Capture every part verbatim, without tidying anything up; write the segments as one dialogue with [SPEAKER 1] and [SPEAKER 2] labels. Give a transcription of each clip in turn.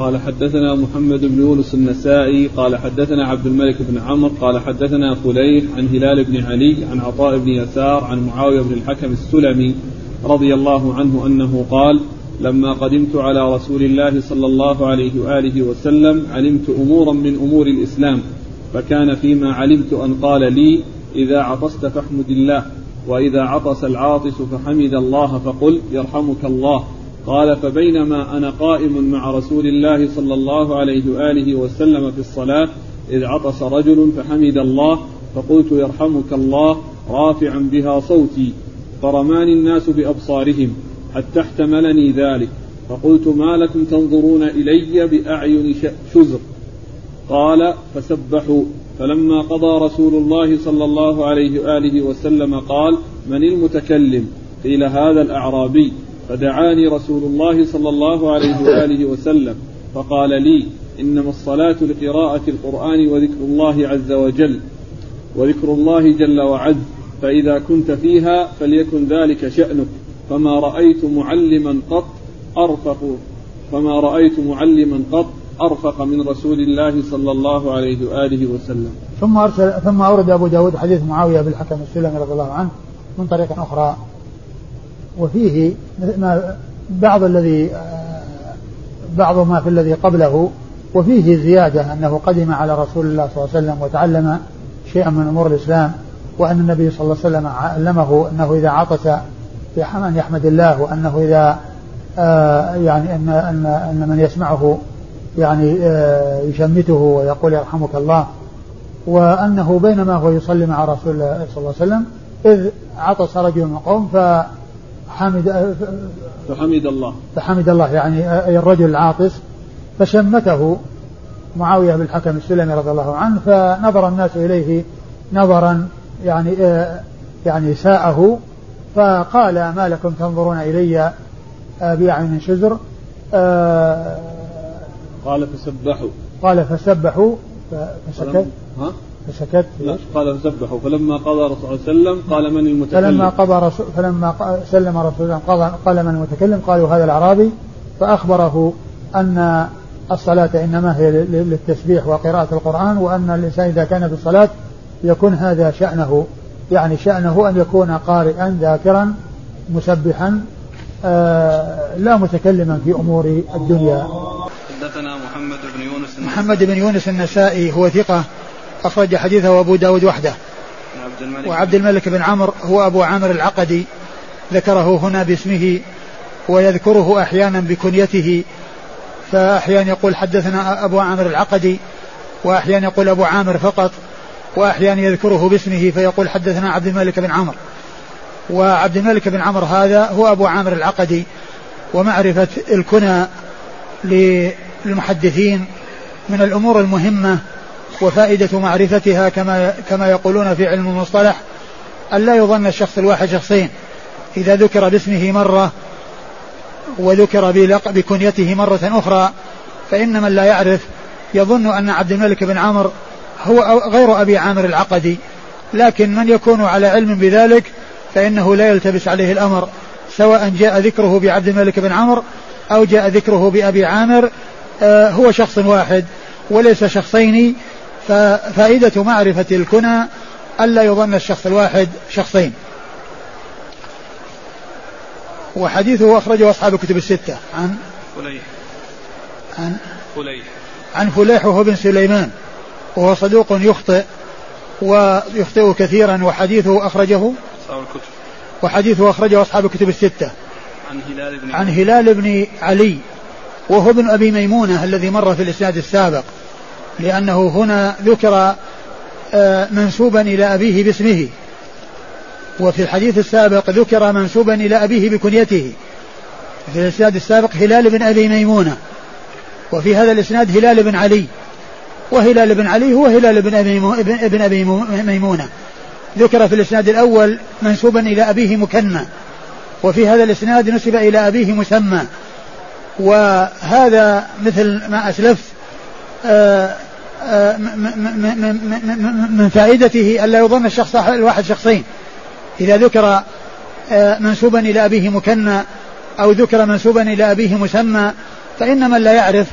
[SPEAKER 1] قال حدثنا محمد بن يونس النسائي قال حدثنا عبد الملك بن عمرو قال حدثنا فليح عن هلال بن علي عن عطاء بن يسار عن معاوية بن الحكم السلمي رضي الله عنه أنه قال لما قدمت على رسول الله صلى الله عليه وآله وسلم علمت أمورا من أمور الإسلام، فكان فيما علمت أن قال لي إذا عطست فاحمد الله، وإذا عطس العاطس فحمد الله فقل يرحمك الله. قال فبينما أنا قائم مع رسول الله صلى الله عليه وآله وسلم في الصلاة إذ عطس رجل فحمد الله فقلت يرحمك الله رافعا بها صوتي، فرماني الناس بأبصارهم حتى احتملني ذلك، فقلت ما لكم تنظرون إلي بأعين شزر؟ قال فسبحوا. فلما قضى رسول الله صلى الله عليه وآله وسلم قال من المتكلم؟ قيل هذا الأعرابي. فدعاني رسول الله صلى الله عليه وآله وسلم فقال لي إنما الصلاة لقراءة القرآن وذكر الله عز وجل وذكر الله جل وعز، فإذا كنت فيها فليكن ذلك شأنك. فما رأيت معلما قط أرفق فما رأيت معلما قط أرفق من رسول الله صلى الله عليه وآله وسلم.
[SPEAKER 2] ثم أرسل ثم أورد أبو داود حديث معاوية بالحكم السلمي رضي الله عنه من طريق أخرى، وفيه ما بعض الذي بعض ما في الذي قبله، وفيه زيادة أنه قدم على رسول الله صلى الله عليه وسلم وتعلم شيئا من أمور الإسلام، وأن النبي صلى الله عليه وسلم علمه أنه إذا عطس في حمد يحمد الله، وأنه إذا آه يعني أن, أن, أن من يسمعه يعني آه يشمته ويقول يرحمك الله، وأنه بينما هو يصلي مع رسول الله صلى الله عليه وسلم إذ عطس رجل من القوم فحمد
[SPEAKER 1] فحمد الله
[SPEAKER 2] فحمد الله يعني أي الرجل العاطس، فشمته معاوية بالحكم السلمي رضي الله عنه، فنظر الناس إليه نظرا يعني آه يعني ساءه، فقال ما لكم تنظرون إلي بأعين شزر؟ آه
[SPEAKER 1] قال فسبحوا
[SPEAKER 2] قال فسبحوا فسكت
[SPEAKER 1] ها
[SPEAKER 2] فسكت
[SPEAKER 1] قال فسبحوا. فلما قضى رسول الله صلى الله عليه وسلم قال من المتكلم؟
[SPEAKER 2] فلما قضى رسول فلما سلم رسول الله قال, قال من المتكلم؟ قالوا هذا الأعرابي، فأخبره أن الصلاة إنما هي للتسبيح وقراءة القرآن، وأن الإنسان إذا كان في الصلاة يكون هذا شأنه، يعني شأنه أن يكون قارئا ذاكرا مسبحا آه لا متكلما في أمور الدنيا.
[SPEAKER 1] حدثنا محمد بن يونس
[SPEAKER 2] محمد بن يونس النسائي هو ثقة أخرج حديثه أبو داود وحده. وعبد الملك بن عمرو هو أبو عامر العقدي، ذكره هنا باسمه ويذكره أحيانا بكنيته، فأحيانا يقول حدثنا أبو عامر العقدي، وأحيانا يقول أبو عامر فقط، وأحيانا يذكره باسمه فيقول حدثنا عبد الملك بن عمرو. وعبد الملك بن عمرو هذا هو أبو عامر العقدي. ومعرفة الكنى للمحدثين من الأمور المهمة، وفائدة معرفتها كما كما يقولون في علم المصطلح أن لا يظن الشخص الواحد شخصين، إذا ذكر باسمه مرة وذكر بكنيته مرة أخرى فإن من لا يعرف يظن أن عبد الملك بن عمرو هو غير أبي عامر العقدي، لكن من يكون على علم بذلك فإنه لا يلتبس عليه الأمر، سواء جاء ذكره بعبد الملك بن عمرو أو جاء ذكره بأبي عامر، آه هو شخص واحد وليس شخصين. ففائدة معرفة الكنى ألا يظن الشخص الواحد شخصين. وحديثه أخرجه أصحاب الكتب الستة عن
[SPEAKER 1] فليح
[SPEAKER 2] عن
[SPEAKER 1] فليح
[SPEAKER 2] عن فليح وهو بن سليمان، وهو صدوق يخطئ ويخطئ كثيرا، وحديثه أخرجه
[SPEAKER 1] أصحاب الكتب
[SPEAKER 2] وحديثه أخرجه أصحاب الكتب الستة.
[SPEAKER 1] عن هلال بن
[SPEAKER 2] عن هلال بن علي وهو ابن أبي ميمونة الذي مر في الإسناد السابق، لأنه هنا ذكر منسوبا إلى أبيه باسمه، وفي الحديث السابق ذكر منسوبا إلى أبيه بكنيته. في الإسناد السابق هلال بن أبي ميمونة، وفي هذا الإسناد هلال بن علي، وهلال بن علي هو هلال بن أبي, بن أبي ميمونة. ذكر في الإسناد الأول منسوبا إلى أبيه مكنى، وفي هذا الإسناد نسب إلى أبيه مسمى. وهذا مثل ما أسلفت من فائدته ألا يظن الشخص الواحد شخصين، إذا ذكر منسوبا إلى أبيه مكنى أو ذكر منسوبا إلى أبيه مسمى فإن من لا يعرف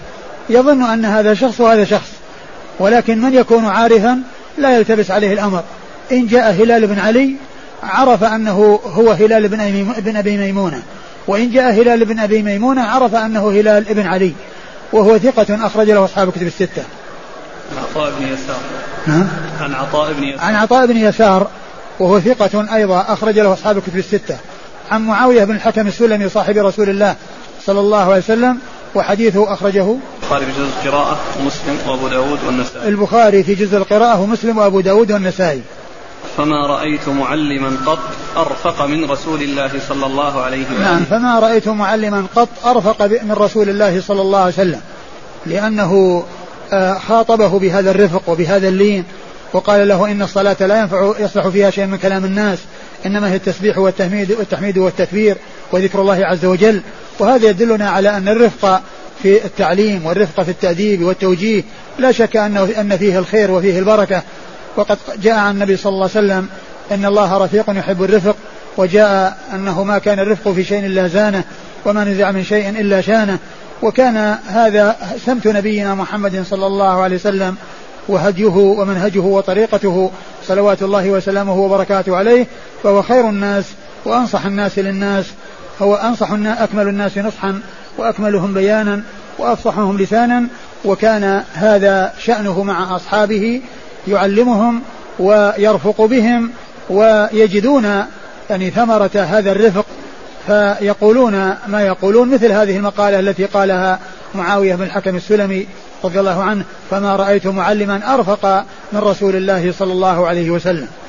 [SPEAKER 2] يظن أن هذا شخص وهذا شخص، ولكن من يكون عارفا لا يلتبس عليه الأمر. إن جاء هلال بن علي عرف أنه هو هلال بن أبي ميمونة، وإن جاء هلال بن أبي ميمونة عرف أنه هلال بن علي، وهو ثقة أخرج له أصحاب كتب الستة.
[SPEAKER 1] عن عطاء بن يسار. عن عطاء بن يسار.
[SPEAKER 2] عن عطاء بن يسار وهو ثقة أيضا أخرج له أصحاب كتب الستة. عن معاوية بن الحكم السلمي صاحب رسول الله صلى الله عليه وسلم، وحديثه أخرجه
[SPEAKER 1] البخاري في جزء القراءة ومسلم وأبو داود والنسائي.
[SPEAKER 2] البخاري في جزء القراءة ومسلم وأبو داود والنسائي.
[SPEAKER 1] فما رأيت معلما قط أرفق من رسول الله صلى الله عليه وسلم.
[SPEAKER 2] نعم، فما رأيت معلما قط أرفق من رسول الله صلى الله عليه وسلم، لأنه خاطبه بهذا الرفق وبهذا اللين، وقال له إن الصلاة لا ينفع يصلح فيها شيء من كلام الناس، إنما هي التسبيح والتحميد والتحميد والتكبير وذكر الله عز وجل. وهذا يدلنا على أن الرفق في التعليم والرفق في التأديب والتوجيه لا شك أنه أن فيه الخير وفيه البركة. وقد جاء عن النبي صلى الله عليه وسلم إن الله رفيق يحب الرفق، وجاء أنه ما كان الرفق في شيء إلا زانه، وما نزع من شيء إلا شانه. وكان هذا سمت نبينا محمد صلى الله عليه وسلم وهديه ومنهجه وطريقته صلوات الله وسلامه وبركاته عليه، فهو خير الناس وأنصح الناس للناس، هو أنصح أكمل الناس نصحا وأكملهم بيانا وأفصحهم لسانا. وكان هذا شأنه مع أصحابه، يعلمهم ويرفق بهم ويجدون يعني ثمرة هذا الرفق، فيقولون ما يقولون، مثل هذه المقالة التي قالها معاوية بن الحكم السلمي رضي الله عنه: فما رأيت معلما أرفق من رسول الله صلى الله عليه وسلم.